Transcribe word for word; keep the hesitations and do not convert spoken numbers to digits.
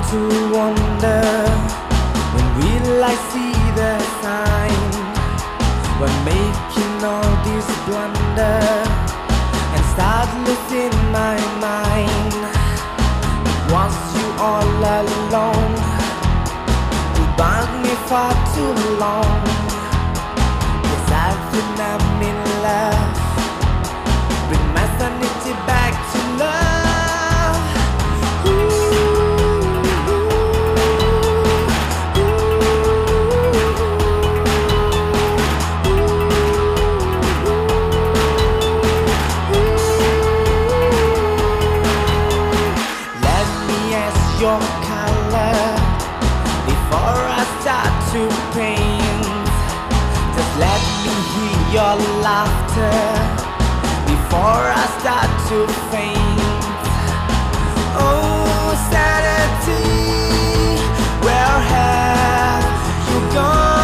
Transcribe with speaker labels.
Speaker 1: to wonder, when will I see the sign? We're making all this blunder and start losing my mind. It was you all alone who bugged me for too long. Yes, I think I'm in love. Bring my sanity back to love. Your color before I start to paint. Just let me hear your laughter before I start to faint. Oh, sanity, where have you gone?